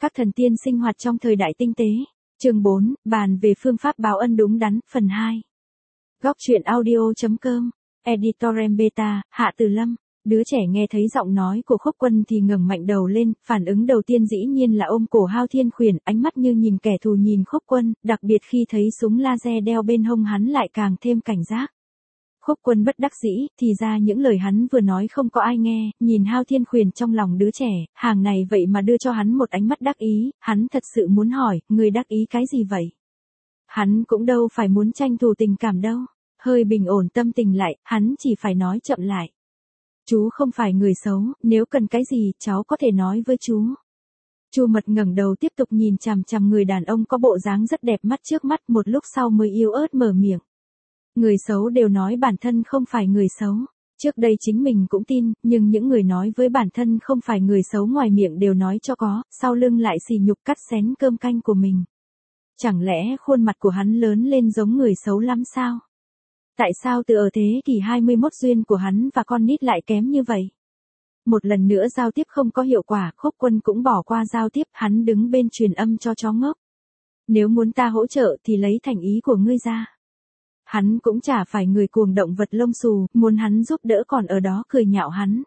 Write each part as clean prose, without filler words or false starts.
Các thần tiên sinh hoạt trong thời đại tinh tế. Chương 4, bàn về phương pháp báo ân đúng đắn, phần 2. Góc truyện audio.com, Editorem Beta, Hạ Từ Lâm. Đứa trẻ nghe thấy giọng nói của Khốc Quân thì ngẩng mạnh đầu lên, phản ứng đầu tiên dĩ nhiên là ôm cổ Hao Thiên Khuyển, ánh mắt như nhìn kẻ thù nhìn Khốc Quân, đặc biệt khi thấy súng laser đeo bên hông hắn lại càng thêm cảnh giác. Khốc Quân bất đắc dĩ, thì ra những lời hắn vừa nói không có ai nghe, nhìn Hao Thiên Khuyển trong lòng đứa trẻ, hàng này vậy mà đưa cho hắn một ánh mắt đắc ý, hắn thật sự muốn hỏi, người đắc ý cái gì vậy? Hắn cũng đâu phải muốn tranh thủ tình cảm đâu, hơi bình ổn tâm tình lại, hắn chỉ phải nói chậm lại. Chú không phải người xấu, nếu cần cái gì, cháu có thể nói với chú. Chu Mật ngẩng đầu tiếp tục nhìn chằm chằm người đàn ông có bộ dáng rất đẹp mắt trước mắt, một lúc sau mới yếu ớt mở miệng. Người xấu đều nói bản thân không phải người xấu. Trước đây chính mình cũng tin, nhưng những người nói với bản thân không phải người xấu ngoài miệng đều nói cho có, sau lưng lại xì nhục cắt xén cơm canh của mình. Chẳng lẽ khuôn mặt của hắn lớn lên giống người xấu lắm sao? Tại sao từ ở thế kỷ 21 duyên của hắn và con nít lại kém như vậy? Một lần nữa giao tiếp không có hiệu quả, Khốc Quân cũng bỏ qua giao tiếp, hắn đứng bên truyền âm cho chó ngốc. Nếu muốn ta hỗ trợ thì lấy thành ý của ngươi ra. Hắn cũng chả phải người cuồng động vật lông xù, muốn hắn giúp đỡ còn ở đó cười nhạo hắn.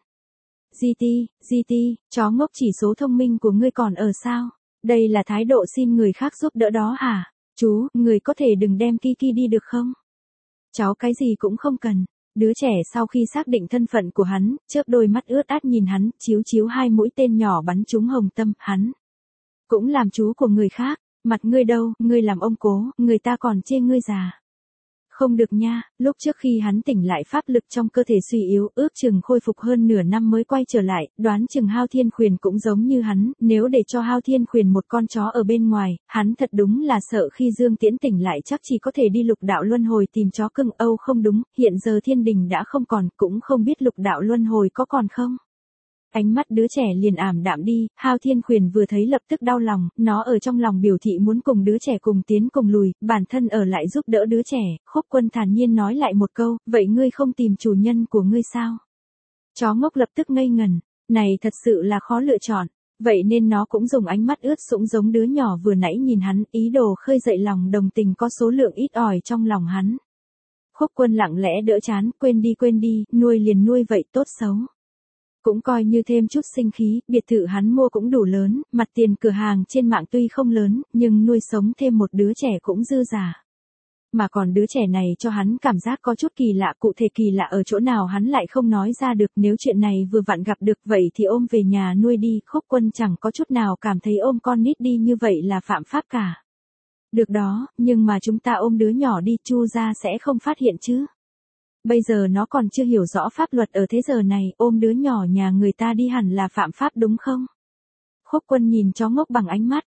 GT, chó ngốc chỉ số thông minh của ngươi còn ở sao? Đây là thái độ xin người khác giúp đỡ đó hả? Chú, người có thể đừng đem Kiki đi được không? Cháu cái gì cũng không cần. Đứa trẻ sau khi xác định thân phận của hắn, chớp đôi mắt ướt át nhìn hắn, chiếu hai mũi tên nhỏ bắn trúng hồng tâm, hắn. Cũng làm chú của người khác, mặt ngươi đâu, ngươi làm ông cố, người ta còn chê ngươi già. Không được nha, lúc trước khi hắn tỉnh lại pháp lực trong cơ thể suy yếu, ước chừng khôi phục hơn nửa năm mới quay trở lại, đoán chừng Hao Thiên Khuyển cũng giống như hắn, nếu để cho Hao Thiên Khuyển một con chó ở bên ngoài, hắn thật đúng là sợ khi Dương Tiễn tỉnh lại chắc chỉ có thể đi lục đạo luân hồi tìm chó cưng. Âu không đúng, hiện giờ thiên đình đã không còn, cũng không biết lục đạo luân hồi có còn không. Ánh mắt đứa trẻ liền ảm đạm đi, Hao Thiên Khuyển vừa thấy lập tức đau lòng, nó ở trong lòng biểu thị muốn cùng đứa trẻ cùng tiến cùng lùi, bản thân ở lại giúp đỡ đứa trẻ. Khốc Quân thản nhiên nói lại một câu, vậy ngươi không tìm chủ nhân của ngươi sao? Chó ngốc lập tức ngây ngần, này thật sự là khó lựa chọn, vậy nên nó cũng dùng ánh mắt ướt sũng giống đứa nhỏ vừa nãy nhìn hắn, ý đồ khơi dậy lòng đồng tình có số lượng ít ỏi trong lòng hắn. Khốc Quân lặng lẽ đỡ chán, quên đi, nuôi liền nuôi vậy tốt xấu. Cũng coi như thêm chút sinh khí, biệt thự hắn mua cũng đủ lớn, mặt tiền cửa hàng trên mạng tuy không lớn, nhưng nuôi sống thêm một đứa trẻ cũng dư giả. Mà còn đứa trẻ này cho hắn cảm giác có chút kỳ lạ, cụ thể kỳ lạ ở chỗ nào hắn lại không nói ra được, nếu chuyện này vừa vặn gặp được vậy thì ôm về nhà nuôi đi. Khốc Quân chẳng có chút nào cảm thấy ôm con nít đi như vậy là phạm pháp cả. Được đó, nhưng mà chúng ta ôm đứa nhỏ đi, Chu gia sẽ không phát hiện chứ. Bây giờ nó còn chưa hiểu rõ pháp luật ở thế giờ này, ôm đứa nhỏ nhà người ta đi hẳn là phạm pháp đúng không? Khốc Quân nhìn chó ngốc bằng ánh mắt,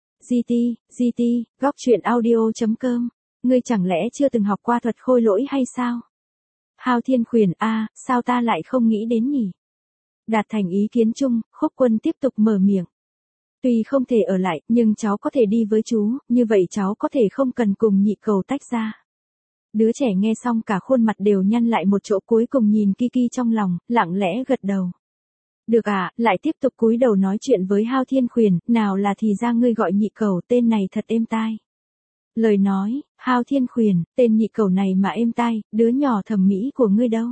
GT, góc truyện audio.com, ngươi chẳng lẽ chưa từng học qua thuật khôi lỗi hay sao? Hao Thiên Khuyển, sao ta lại không nghĩ đến nhỉ? Đạt thành ý kiến chung, Khốc Quân tiếp tục mở miệng. Tuy không thể ở lại, nhưng cháu có thể đi với chú, như vậy cháu có thể không cần cùng nhị cầu tách ra. Đứa trẻ nghe xong cả khuôn mặt đều nhăn lại một chỗ, cuối cùng nhìn Kiki trong lòng, lặng lẽ gật đầu. Được lại tiếp tục cúi đầu nói chuyện với Hao Thiên Khuyển, nào là thì ra ngươi gọi nhị cầu, tên này thật êm tai. Lời nói, Hao Thiên Khuyển, tên nhị cầu này mà êm tai, đứa nhỏ thẩm mỹ của ngươi đâu?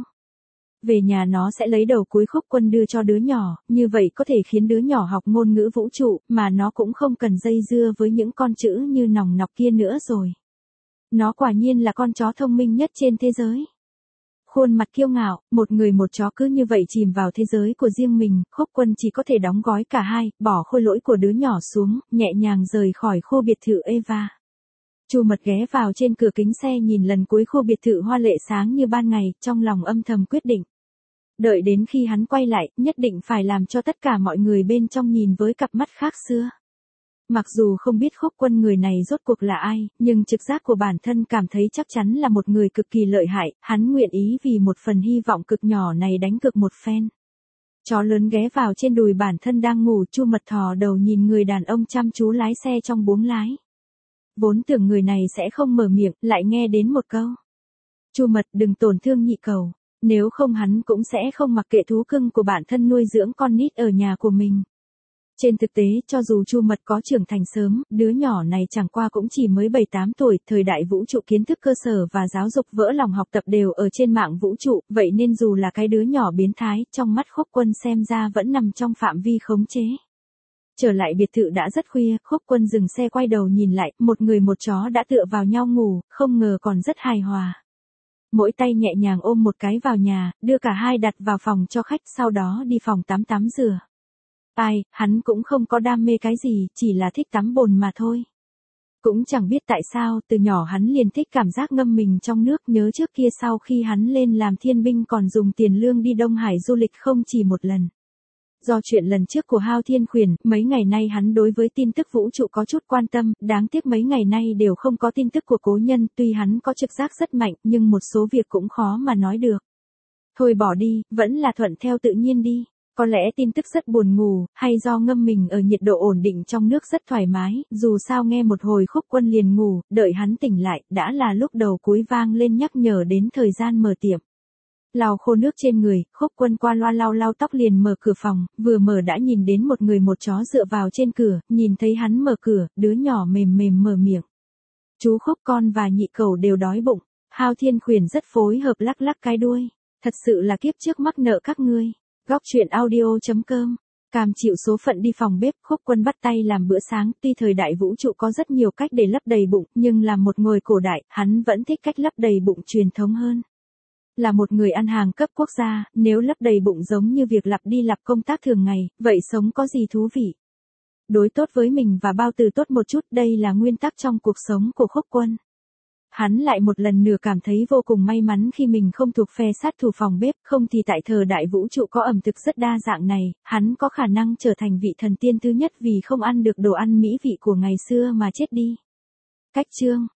Về nhà nó sẽ lấy đầu cuối. Khốc Quân đưa cho đứa nhỏ, như vậy có thể khiến đứa nhỏ học ngôn ngữ vũ trụ, mà nó cũng không cần dây dưa với những con chữ như nòng nọc kia nữa rồi. Nó quả nhiên là con chó thông minh nhất trên thế giới. Khuôn mặt kiêu ngạo, một người một chó cứ như vậy chìm vào thế giới của riêng mình, Khốc Quân chỉ có thể đóng gói cả hai, bỏ khôi lỗi của đứa nhỏ xuống, nhẹ nhàng rời khỏi khu biệt thự Eva. Chu Mật ghé vào trên cửa kính xe nhìn lần cuối khu biệt thự hoa lệ sáng như ban ngày, trong lòng âm thầm quyết định. Đợi đến khi hắn quay lại, nhất định phải làm cho tất cả mọi người bên trong nhìn với cặp mắt khác xưa. Mặc dù không biết Khốc Quân người này rốt cuộc là ai, nhưng trực giác của bản thân cảm thấy chắc chắn là một người cực kỳ lợi hại, hắn nguyện ý vì một phần hy vọng cực nhỏ này đánh cược một phen. Chó lớn ghé vào trên đùi bản thân đang ngủ, Chu Mật thò đầu nhìn người đàn ông chăm chú lái xe trong buồng lái. Vốn tưởng người này sẽ không mở miệng, lại nghe đến một câu. Chu Mật đừng tổn thương nhị cầu, nếu không hắn cũng sẽ không mặc kệ thú cưng của bản thân nuôi dưỡng con nít ở nhà của mình. Trên thực tế, cho dù Chu Mật có trưởng thành sớm, đứa nhỏ này chẳng qua cũng chỉ mới 7-8 tuổi, thời đại vũ trụ kiến thức cơ sở và giáo dục vỡ lòng học tập đều ở trên mạng vũ trụ, vậy nên dù là cái đứa nhỏ biến thái, trong mắt Khúc Quân xem ra vẫn nằm trong phạm vi khống chế. Trở lại biệt thự đã rất khuya, Khúc Quân dừng xe quay đầu nhìn lại, một người một chó đã tựa vào nhau ngủ, không ngờ còn rất hài hòa. Mỗi tay nhẹ nhàng ôm một cái vào nhà, đưa cả hai đặt vào phòng cho khách, sau đó đi phòng tắm rửa. Hắn cũng không có đam mê cái gì, chỉ là thích tắm bồn mà thôi. Cũng chẳng biết tại sao, từ nhỏ hắn liền thích cảm giác ngâm mình trong nước, nhớ trước kia sau khi hắn lên làm thiên binh còn dùng tiền lương đi Đông Hải du lịch không chỉ một lần. Do chuyện lần trước của Hao Thiên Khuyển, mấy ngày nay hắn đối với tin tức vũ trụ có chút quan tâm, đáng tiếc mấy ngày nay đều không có tin tức của cố nhân, tuy hắn có trực giác rất mạnh, nhưng một số việc cũng khó mà nói được. Thôi bỏ đi, vẫn là thuận theo tự nhiên đi. Có lẽ tin tức rất buồn ngủ, hay do ngâm mình ở nhiệt độ ổn định trong nước rất thoải mái, dù sao nghe một hồi Khúc Quân liền ngủ, đợi hắn tỉnh lại, đã là lúc đầu cuối vang lên nhắc nhở đến thời gian mở tiệm. Lau khô nước trên người, Khúc Quân qua loa lau tóc liền mở cửa phòng, vừa mở đã nhìn đến một người một chó dựa vào trên cửa, nhìn thấy hắn mở cửa, đứa nhỏ mềm mở miệng. Chú Khúc, con và nhị cẩu đều đói bụng. Hao Thiên Khuyển rất phối hợp lắc cái đuôi. Thật sự là kiếp trước mắc nợ các ngươi. Góc truyện audio.com. Cam chịu số phận đi phòng bếp, Khúc Quân bắt tay làm bữa sáng, tuy thời đại vũ trụ có rất nhiều cách để lấp đầy bụng, nhưng là một người cổ đại, hắn vẫn thích cách lấp đầy bụng truyền thống hơn. Là một người ăn hàng cấp quốc gia, nếu lấp đầy bụng giống như việc lặp đi lặp công tác thường ngày, vậy sống có gì thú vị? Đối tốt với mình và bao tử tốt một chút, đây là nguyên tắc trong cuộc sống của Khúc Quân. Hắn lại một lần nữa cảm thấy vô cùng may mắn khi mình không thuộc phe sát thủ phòng bếp, không thì tại thời đại vũ trụ có ẩm thực rất đa dạng này, hắn có khả năng trở thành vị thần tiên thứ nhất vì không ăn được đồ ăn mỹ vị của ngày xưa mà chết đi. Cách chương